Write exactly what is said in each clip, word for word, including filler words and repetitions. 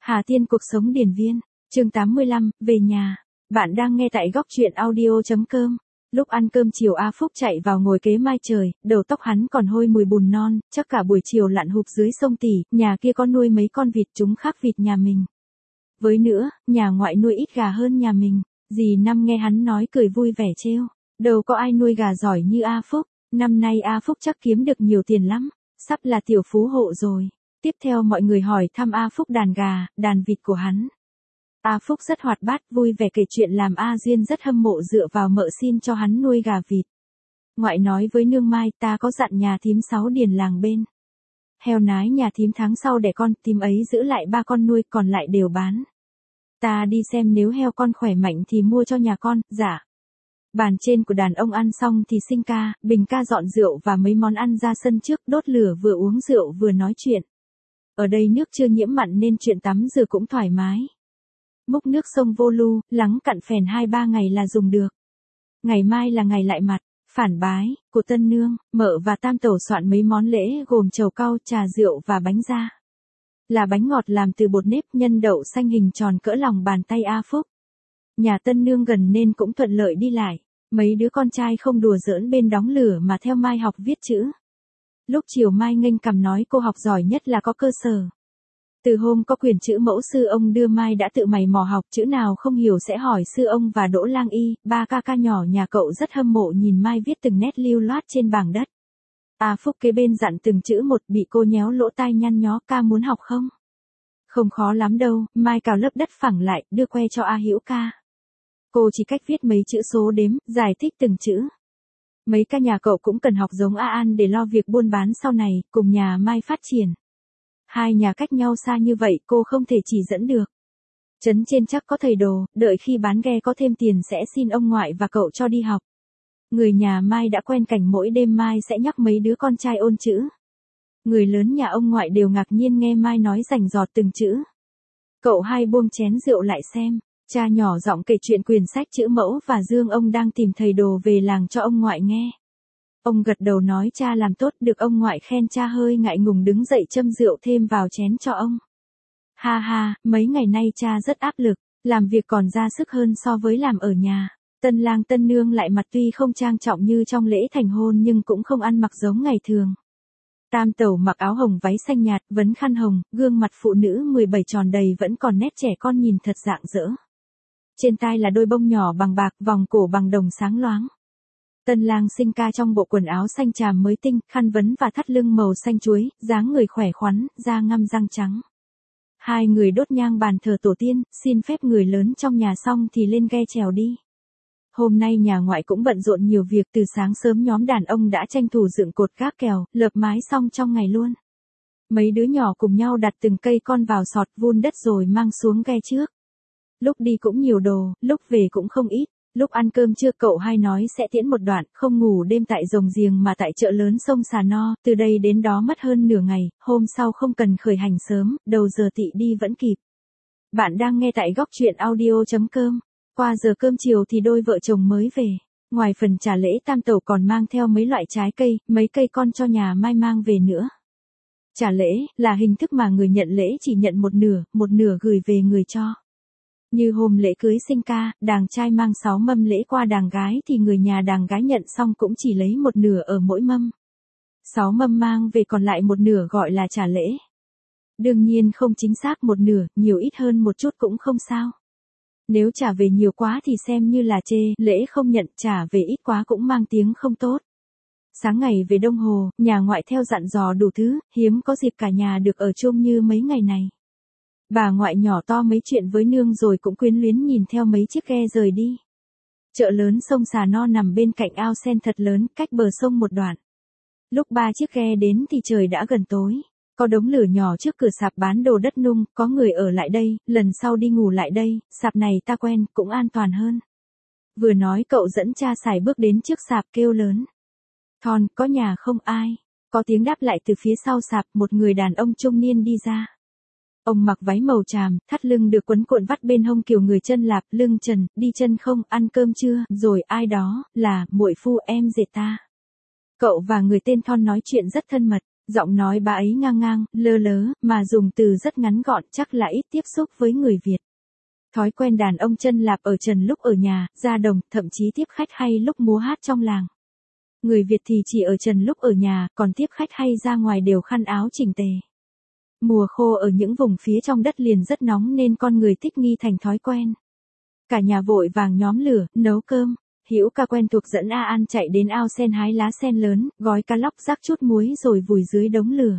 Hà Tiên cuộc sống điển viên, chương tám mươi lăm, về nhà. Bạn đang nghe tại góc truyện audio.com. Lúc ăn cơm chiều A Phúc chạy vào ngồi kế mai trời, đầu tóc hắn còn hôi mùi bùn non, chắc cả buổi chiều lặn hụp dưới sông Tỉ, nhà kia có nuôi mấy con vịt chúng khác vịt nhà mình. Với nữa, nhà ngoại nuôi ít gà hơn nhà mình, dì Năm nghe hắn nói cười vui vẻ trêu, đâu có ai nuôi gà giỏi như A Phúc, năm nay A Phúc chắc kiếm được nhiều tiền lắm, sắp là tiểu phú hộ rồi. Tiếp theo mọi người hỏi thăm A Phúc đàn gà, đàn vịt của hắn. A Phúc rất hoạt bát, vui vẻ kể chuyện làm A Duyên rất hâm mộ dựa vào mợ xin cho hắn nuôi gà vịt. Ngoại nói với nương Mai, ta có dặn nhà thím sáu điền làng bên. Heo nái nhà thím tháng sau đẻ con, thím ấy giữ lại ba con nuôi, còn lại đều bán. Ta đi xem nếu heo con khỏe mạnh thì mua cho nhà con, dạ. Bàn trên của đàn ông ăn xong thì Sinh ca, Bình ca dọn rượu và mấy món ăn ra sân trước, đốt lửa vừa uống rượu vừa nói chuyện. Ở đây nước chưa nhiễm mặn nên chuyện tắm rửa cũng thoải mái. Múc nước sông vô lu, lắng cặn phèn hai ba ngày là dùng được. Ngày mai là ngày lại mặt, phản bái, của tân nương, mợ và tam tẩu soạn mấy món lễ gồm trầu cau, trà rượu và bánh da. Là bánh ngọt làm từ bột nếp nhân đậu xanh hình tròn cỡ lòng bàn tay A Phúc. Nhà tân nương gần nên cũng thuận lợi đi lại. Mấy đứa con trai không đùa giỡn bên đóng lửa mà theo Mai học viết chữ. Lúc chiều Mai nghênh cằm nói cô học giỏi nhất là có cơ sở. Từ hôm có quyển chữ mẫu sư ông đưa Mai đã tự mày mò học, chữ nào không hiểu sẽ hỏi sư ông và Đỗ Lang Y, ba ca ca nhỏ nhà cậu rất hâm mộ nhìn Mai viết từng nét lưu loát trên bảng đất. A Phúc kế bên dặn từng chữ một, bị cô nhéo lỗ tai nhăn nhó, ca muốn học không? Không khó lắm đâu, Mai cào lớp đất phẳng lại, đưa que cho A Hữu ca. Cô chỉ cách viết mấy chữ số đếm, giải thích từng chữ. Mấy ca nhà cậu cũng cần học giống A An để lo việc buôn bán sau này, cùng nhà Mai phát triển. Hai nhà cách nhau xa như vậy cô không thể chỉ dẫn được. Trấn trên chắc có thầy đồ, đợi khi bán ghe có thêm tiền sẽ xin ông ngoại và cậu cho đi học. Người nhà Mai đã quen cảnh mỗi đêm Mai sẽ nhắc mấy đứa con trai ôn chữ. Người lớn nhà ông ngoại đều ngạc nhiên nghe Mai nói rành rọt từng chữ. Cậu hai buông chén rượu lại xem. Cha nhỏ giọng kể chuyện quyển sách chữ mẫu và Dương ông đang tìm thầy đồ về làng cho ông ngoại nghe. Ông gật đầu nói cha làm tốt, được ông ngoại khen cha hơi ngại ngùng đứng dậy châm rượu thêm vào chén cho ông. Ha ha, mấy ngày nay cha rất áp lực, làm việc còn ra sức hơn so với làm ở nhà. Tân lang tân nương lại mặt tuy không trang trọng như trong lễ thành hôn nhưng cũng không ăn mặc giống ngày thường. Tam tẩu mặc áo hồng váy xanh nhạt, vấn khăn hồng, gương mặt phụ nữ mười bảy tròn đầy vẫn còn nét trẻ con nhìn thật rạng rỡ. Trên tai là đôi bông nhỏ bằng bạc, vòng cổ bằng đồng sáng loáng. Tân lang Sinh ca trong bộ quần áo xanh tràm mới tinh, khăn vấn và thắt lưng màu xanh chuối, dáng người khỏe khoắn, da ngăm răng trắng. Hai người đốt nhang bàn thờ tổ tiên, xin phép người lớn trong nhà xong thì lên ghe chèo đi. Hôm nay nhà ngoại cũng bận rộn nhiều việc, từ sáng sớm nhóm đàn ông đã tranh thủ dựng cột gác kèo, lợp mái xong trong ngày luôn. Mấy đứa nhỏ cùng nhau đặt từng cây con vào sọt vun đất rồi mang xuống ghe trước. Lúc đi cũng nhiều đồ, lúc về cũng không ít. Lúc ăn cơm trưa cậu hai nói sẽ tiễn một đoạn, không ngủ đêm tại Rồng Giềng mà tại chợ lớn sông Sà No, từ đây đến đó mất hơn nửa ngày, hôm sau không cần khởi hành sớm, đầu giờ tị đi vẫn kịp. Bạn đang nghe tại góc truyện audio.com. Qua giờ cơm chiều thì đôi vợ chồng mới về. Ngoài phần trả lễ tam tẩu còn mang theo mấy loại trái cây, mấy cây con cho nhà Mai mang về nữa. Trả lễ là hình thức mà người nhận lễ chỉ nhận một nửa, một nửa gửi về người cho. Như hôm lễ cưới Sinh ca, đàng trai mang sáu mâm lễ qua đàng gái thì người nhà đàng gái nhận xong cũng chỉ lấy một nửa ở mỗi mâm. Sáu mâm mang về còn lại một nửa gọi là trả lễ. Đương nhiên không chính xác một nửa, nhiều ít hơn một chút cũng không sao. Nếu trả về nhiều quá thì xem như là chê, lễ không nhận, trả về ít quá cũng mang tiếng không tốt. Sáng ngày về Đông Hồ, nhà ngoại theo dặn dò đủ thứ, hiếm có dịp cả nhà được ở chung như mấy ngày này. Bà ngoại nhỏ to mấy chuyện với nương rồi cũng quyến luyến nhìn theo mấy chiếc ghe rời đi. Chợ lớn sông Sà No nằm bên cạnh ao sen thật lớn, cách bờ sông một đoạn. Lúc ba chiếc ghe đến thì trời đã gần tối. Có đống lửa nhỏ trước cửa sạp bán đồ đất nung, có người ở lại đây, lần sau đi ngủ lại đây, sạp này ta quen, cũng an toàn hơn. Vừa nói cậu dẫn cha sải bước đến trước sạp kêu lớn. Thon, có nhà không ai? Có tiếng đáp lại từ phía sau sạp, một người đàn ông trung niên đi ra. Ông mặc váy màu tràm, thắt lưng được quấn cuộn vắt bên hông kiểu người chân lạp, lưng trần, đi chân không, ăn cơm chưa, rồi ai đó, là, muội phu em dệt ta. Cậu và người tên Thon nói chuyện rất thân mật. Giọng nói bà ấy ngang ngang, lơ lớ, mà dùng từ rất ngắn gọn, chắc là ít tiếp xúc với người Việt. Thói quen đàn ông chân lạp ở trần lúc ở nhà, ra đồng, thậm chí tiếp khách hay lúc múa hát trong làng. Người Việt thì chỉ ở trần lúc ở nhà, còn tiếp khách hay ra ngoài đều khăn áo chỉnh tề. Mùa khô ở những vùng phía trong đất liền rất nóng nên con người thích nghi thành thói quen. Cả nhà vội vàng nhóm lửa, nấu cơm. Hữu ca quen thuộc dẫn A An chạy đến ao sen hái lá sen lớn, gói cá lóc rắc chút muối rồi vùi dưới đống lửa.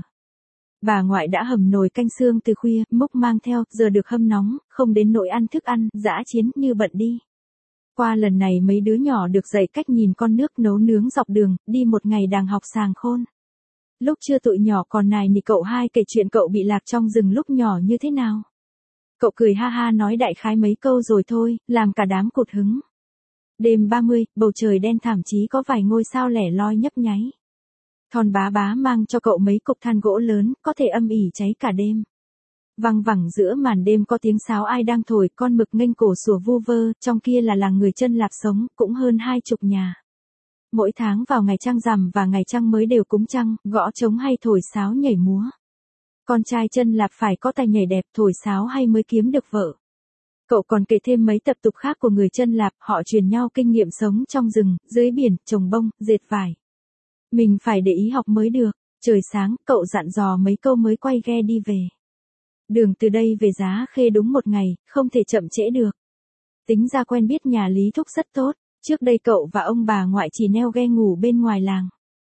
Bà ngoại đã hầm nồi canh xương từ khuya, múc mang theo, giờ được hâm nóng, không đến nỗi ăn thức ăn, dã chiến như bận đi. Qua lần này mấy đứa nhỏ được dạy cách nhìn con nước nấu nướng dọc đường, đi một ngày đàng học sàng khôn. Lúc chưa tụi nhỏ còn nài nỉ cậu hai kể chuyện cậu bị lạc trong rừng lúc nhỏ như thế nào. Cậu cười ha ha nói đại khái mấy câu rồi thôi, làm cả đám cụt hứng. Đêm ba mươi, bầu trời đen thảm chí có vài ngôi sao lẻ loi nhấp nháy. Thon bá bá mang cho cậu mấy cục than gỗ lớn, có thể âm ỉ cháy cả đêm. Văng vẳng giữa màn đêm có tiếng sáo ai đang thổi, con mực nghênh cổ sủa vu vơ, trong kia là làng người chân lạp sống, cũng hơn hai chục nhà. Mỗi tháng vào ngày trăng rằm và ngày trăng mới đều cúng trăng, gõ trống hay thổi sáo nhảy múa. Con trai chân lạp phải có tài nhảy đẹp, thổi sáo hay mới kiếm được vợ. Cậu còn kể thêm mấy tập tục khác của người chân lạp, họ truyền nhau kinh nghiệm sống trong rừng, dưới biển, trồng bông, dệt vải. Mình phải để ý học mới được. Trời sáng, cậu dặn dò mấy câu mới quay ghe đi về. Đường từ đây về Giá Khê đúng một ngày, không thể chậm trễ được. Tính ra quen biết nhà Lý Thúc rất tốt, trước đây cậu và ông bà ngoại chỉ neo ghe ngủ bên ngoài làng.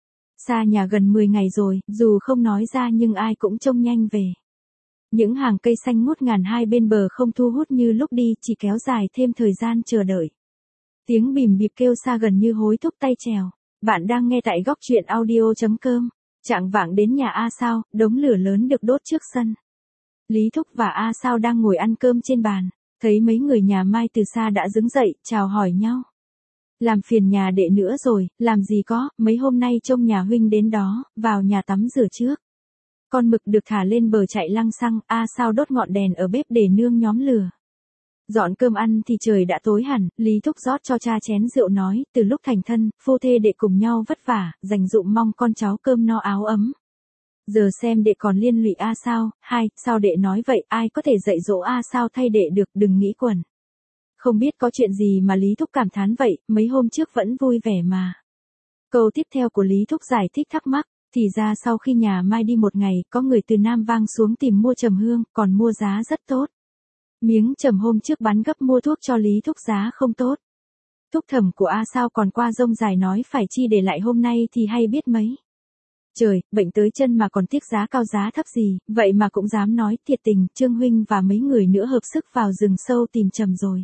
Xa nhà gần mười ngày rồi, dù không nói ra nhưng ai cũng trông nhanh về. Những hàng cây xanh ngút ngàn hai bên bờ không thu hút như lúc đi, chỉ kéo dài thêm thời gian chờ đợi. Tiếng bìm bịp kêu xa gần như hối thúc tay trèo. Bạn đang nghe tại góc truyện audio chấm com. Chạng vạng đến nhà A Sao, đống lửa lớn được đốt trước sân. Lý Thúc và A Sao đang ngồi ăn cơm trên bàn, thấy mấy người nhà Mai từ xa đã đứng dậy, chào hỏi nhau. Làm phiền nhà đệ nữa rồi, làm gì có, mấy hôm nay trông nhà huynh đến đó, vào nhà tắm rửa trước. Con mực được thả lên bờ chạy lăng xăng, A Sao đốt ngọn đèn ở bếp để nương nhóm lửa. Dọn cơm ăn thì trời đã tối hẳn, Lý Thúc rót cho cha chén rượu nói, từ lúc thành thân, phu thê đệ cùng nhau vất vả, dành dụm mong con cháu cơm no áo ấm. Giờ xem đệ còn liên lụy A Sao, hai, sao đệ nói vậy, ai có thể dạy dỗ A Sao thay đệ được, đừng nghĩ quẩn. Không biết có chuyện gì mà Lý Thúc cảm thán vậy, mấy hôm trước vẫn vui vẻ mà. Câu tiếp theo của Lý Thúc giải thích thắc mắc, thì ra sau khi nhà Mai đi một ngày, có người từ Nam Vang xuống tìm mua trầm hương, còn mua giá rất tốt. Miếng trầm hôm trước bán gấp mua thuốc cho Lý Thúc giá không tốt. Thúc thẩm của A Sao còn qua rông dài nói phải chi để lại hôm nay thì hay biết mấy. Trời, bệnh tới chân mà còn tiếc giá cao giá thấp gì, vậy mà cũng dám nói thiệt tình, Trương huynh và mấy người nữa hợp sức vào rừng sâu tìm trầm rồi.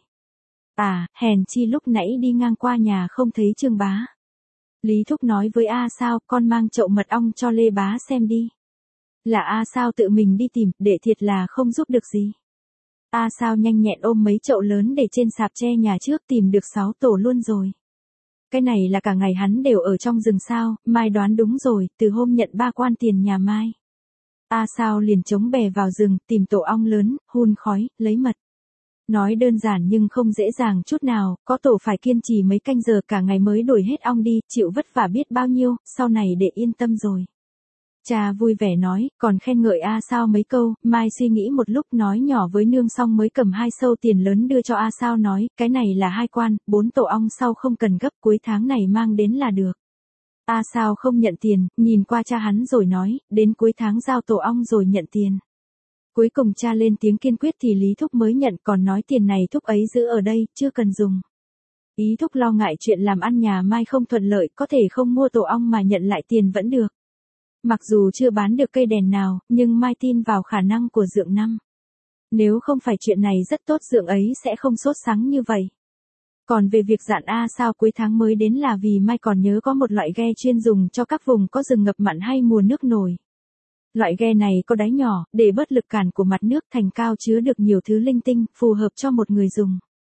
À, hèn chi lúc nãy đi ngang qua nhà không thấy Trương bá. Lý Thúc nói với A Sao, con mang chậu mật ong cho Lê bá xem đi. Là A Sao tự mình đi tìm, để thiệt là không giúp được gì. A Sao nhanh nhẹn ôm mấy chậu lớn để trên sạp tre nhà trước tìm được sáu tổ luôn rồi. Cái này là cả ngày hắn đều ở trong rừng sao, Mai đoán đúng rồi, từ hôm nhận ba quan tiền nhà Mai. A Sao liền chống bè vào rừng, tìm tổ ong lớn, hun khói, lấy mật. Nói đơn giản nhưng không dễ dàng chút nào, có tổ phải kiên trì mấy canh giờ cả ngày mới đuổi hết ong đi, chịu vất vả biết bao nhiêu, sau này để yên tâm rồi. Cha vui vẻ nói, còn khen ngợi A Sao mấy câu, Mai suy nghĩ một lúc nói nhỏ với nương xong mới cầm hai sâu tiền lớn đưa cho A Sao nói, cái này là hai quan, bốn tổ ong sau không cần gấp, cuối tháng này mang đến là được. A Sao không nhận tiền, nhìn qua cha hắn rồi nói, đến cuối tháng giao tổ ong rồi nhận tiền. Cuối cùng cha lên tiếng kiên quyết thì Lý Thúc mới nhận, còn nói tiền này Thúc ấy giữ ở đây, chưa cần dùng. Ý Thúc lo ngại chuyện làm ăn nhà Mai không thuận lợi, có thể không mua tổ ong mà nhận lại tiền vẫn được. Mặc dù chưa bán được cây đèn nào, nhưng Mai tin vào khả năng của Dượng Năm. Nếu không phải chuyện này rất tốt Dượng ấy sẽ không sốt sắng như vậy. Còn về việc dặn A Sao cuối tháng mới đến là vì Mai còn nhớ có một loại ghe chuyên dùng cho các vùng có rừng ngập mặn hay mùa nước nổi. Loại ghe này có đáy nhỏ, để bớt lực cản của mặt nước, thành cao chứa được nhiều thứ linh tinh, phù hợp cho một người dùng.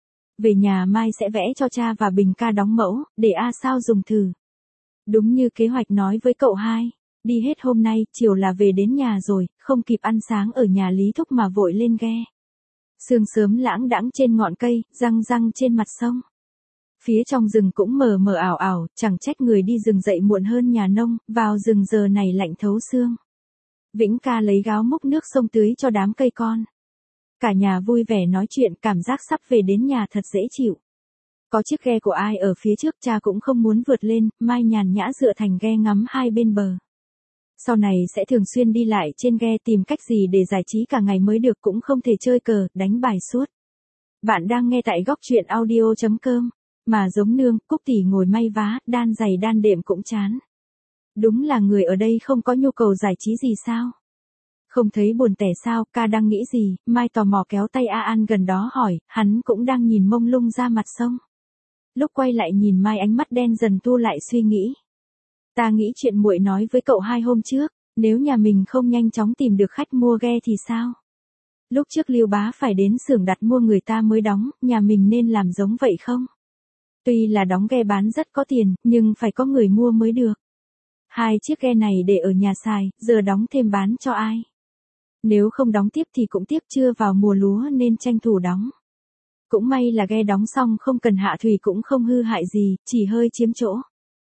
Về nhà Mai sẽ vẽ cho cha và Bình ca đóng mẫu, để A Sao dùng thử. Đúng như kế hoạch nói với cậu hai. Đi hết hôm nay, chiều là về đến nhà rồi, không kịp ăn sáng ở nhà Lý Thúc mà vội lên ghe. Sương sớm lãng đãng trên ngọn cây, răng răng trên mặt sông. Phía trong rừng cũng mờ mờ ảo ảo, chẳng trách người đi rừng dậy muộn hơn nhà nông, vào rừng giờ này lạnh thấu xương. Vĩnh ca lấy gáo múc nước sông tưới cho đám cây con. Cả nhà vui vẻ nói chuyện, cảm giác sắp về đến nhà thật dễ chịu. Có chiếc ghe của ai ở phía trước cha cũng không muốn vượt lên, Mai nhàn nhã dựa thành ghe ngắm hai bên bờ. Sau này sẽ thường xuyên đi lại trên ghe tìm cách gì để giải trí cả ngày mới được, cũng không thể chơi cờ, đánh bài suốt. Bạn đang nghe tại góc truyện audio chấm com. Mà giống nương, Cúc tỷ ngồi may vá, đan giày đan đệm cũng chán. Đúng là người ở đây không có nhu cầu giải trí gì sao? Không thấy buồn tẻ sao, ca đang nghĩ gì? Mai tò mò kéo tay A An gần đó hỏi, hắn cũng đang nhìn mông lung ra mặt sông. Lúc quay lại nhìn Mai ánh mắt đen dần tu lại suy nghĩ. Ta nghĩ chuyện muội nói với cậu hai hôm trước, nếu nhà mình không nhanh chóng tìm được khách mua ghe thì sao? Lúc trước Lưu Bá phải đến xưởng đặt mua người ta mới đóng, nhà mình nên làm giống vậy không? Tuy là đóng ghe bán rất có tiền, nhưng phải có người mua mới được. Hai chiếc ghe này để ở nhà xài, giờ đóng thêm bán cho ai? Nếu không đóng tiếp thì cũng tiếc, chưa vào mùa lúa nên tranh thủ đóng. Cũng may là ghe đóng xong không cần hạ thủy cũng không hư hại gì, chỉ hơi chiếm chỗ.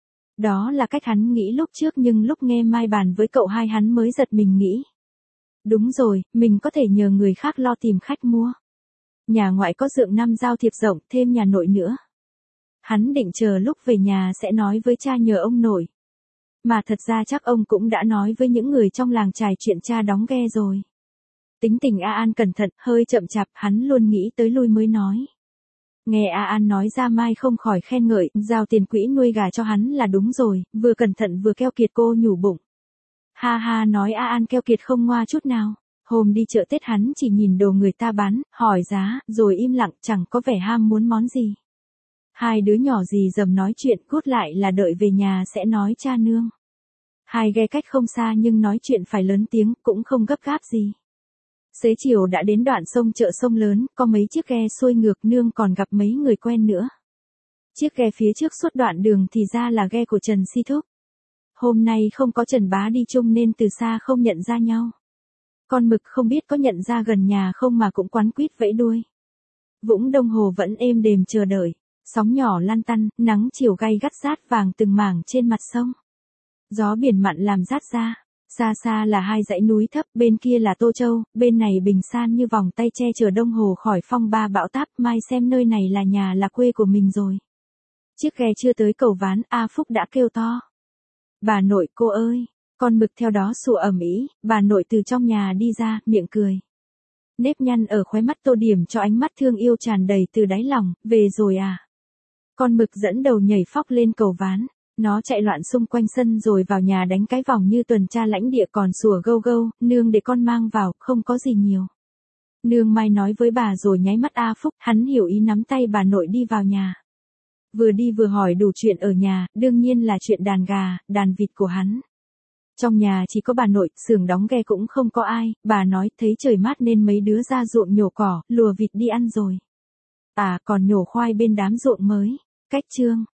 Đó là cách hắn nghĩ lúc trước, nhưng lúc nghe Mai bàn với cậu hai hắn mới giật mình nghĩ. Đúng rồi, mình có thể nhờ người khác lo tìm khách mua. Nhà ngoại có dượng năm giao thiệp rộng, thêm nhà nội nữa. Hắn định chờ lúc về nhà sẽ nói với cha nhờ ông nội. Mà thật ra chắc ông cũng đã nói với những người trong làng trài chuyện cha đóng ghe rồi. Tính tình A An cẩn thận, hơi chậm chạp, hắn luôn nghĩ tới lui mới nói. Nghe A An nói ra Mai không khỏi khen ngợi, giao tiền quỹ nuôi gà cho hắn là đúng rồi, vừa cẩn thận vừa keo kiệt, cô nhủ bụng. Ha ha, nói A An keo kiệt không ngoa chút nào. Hôm đi chợ Tết hắn chỉ nhìn đồ người ta bán, hỏi giá, rồi im lặng, chẳng có vẻ ham muốn món gì. Hai đứa nhỏ gì dầm nói chuyện, cốt lại là đợi về nhà sẽ nói cha nương. Hai ghe cách không xa nhưng nói chuyện phải lớn tiếng, cũng không gấp gáp gì. Xế chiều đã đến đoạn sông chợ sông lớn, có mấy chiếc ghe xuôi ngược, nương còn gặp mấy người quen nữa. Chiếc ghe phía trước suốt đoạn đường thì ra là ghe của Trần Si Thúc. Hôm nay không có Trần Bá đi chung nên từ xa không nhận ra nhau. Con mực không biết có nhận ra gần nhà không mà cũng quắn quýt vẫy đuôi. Vũng Đông Hồ vẫn êm đềm chờ đợi. Sóng nhỏ lăn tăn, nắng chiều gay gắt rát vàng từng mảng trên mặt sông. Gió biển mặn làm rát ra. Xa xa là hai dãy núi thấp, bên kia là Tô Châu, bên này bình san như vòng tay che chở Đông Hồ khỏi phong ba bão táp. Mai xem nơi này là nhà là quê của mình rồi. Chiếc ghe chưa tới cầu ván, A Phúc đã kêu to. Bà nội, cô ơi! Con mực theo đó sủa ầm ĩ. Bà nội từ trong nhà đi ra, miệng cười. Nếp nhăn ở khóe mắt tô điểm cho ánh mắt thương yêu tràn đầy từ đáy lòng. Về rồi à? Con mực dẫn đầu nhảy phóc lên cầu ván. Nó chạy loạn xung quanh sân rồi vào nhà đánh cái vòng như tuần tra lãnh địa, còn sủa gâu gâu, nương để con mang vào, không có gì nhiều. Nương Mai nói với bà rồi nháy mắt A Phúc, hắn hiểu ý nắm tay bà nội đi vào nhà. Vừa đi vừa hỏi đủ chuyện ở nhà, đương nhiên là chuyện đàn gà, đàn vịt của hắn. Trong nhà chỉ có bà nội, xưởng đóng ghe cũng không có ai, bà nói thấy trời mát nên mấy đứa ra ruộng nhổ cỏ, lùa vịt đi ăn rồi. À, còn nhổ khoai bên đám ruộng mới. Cách chương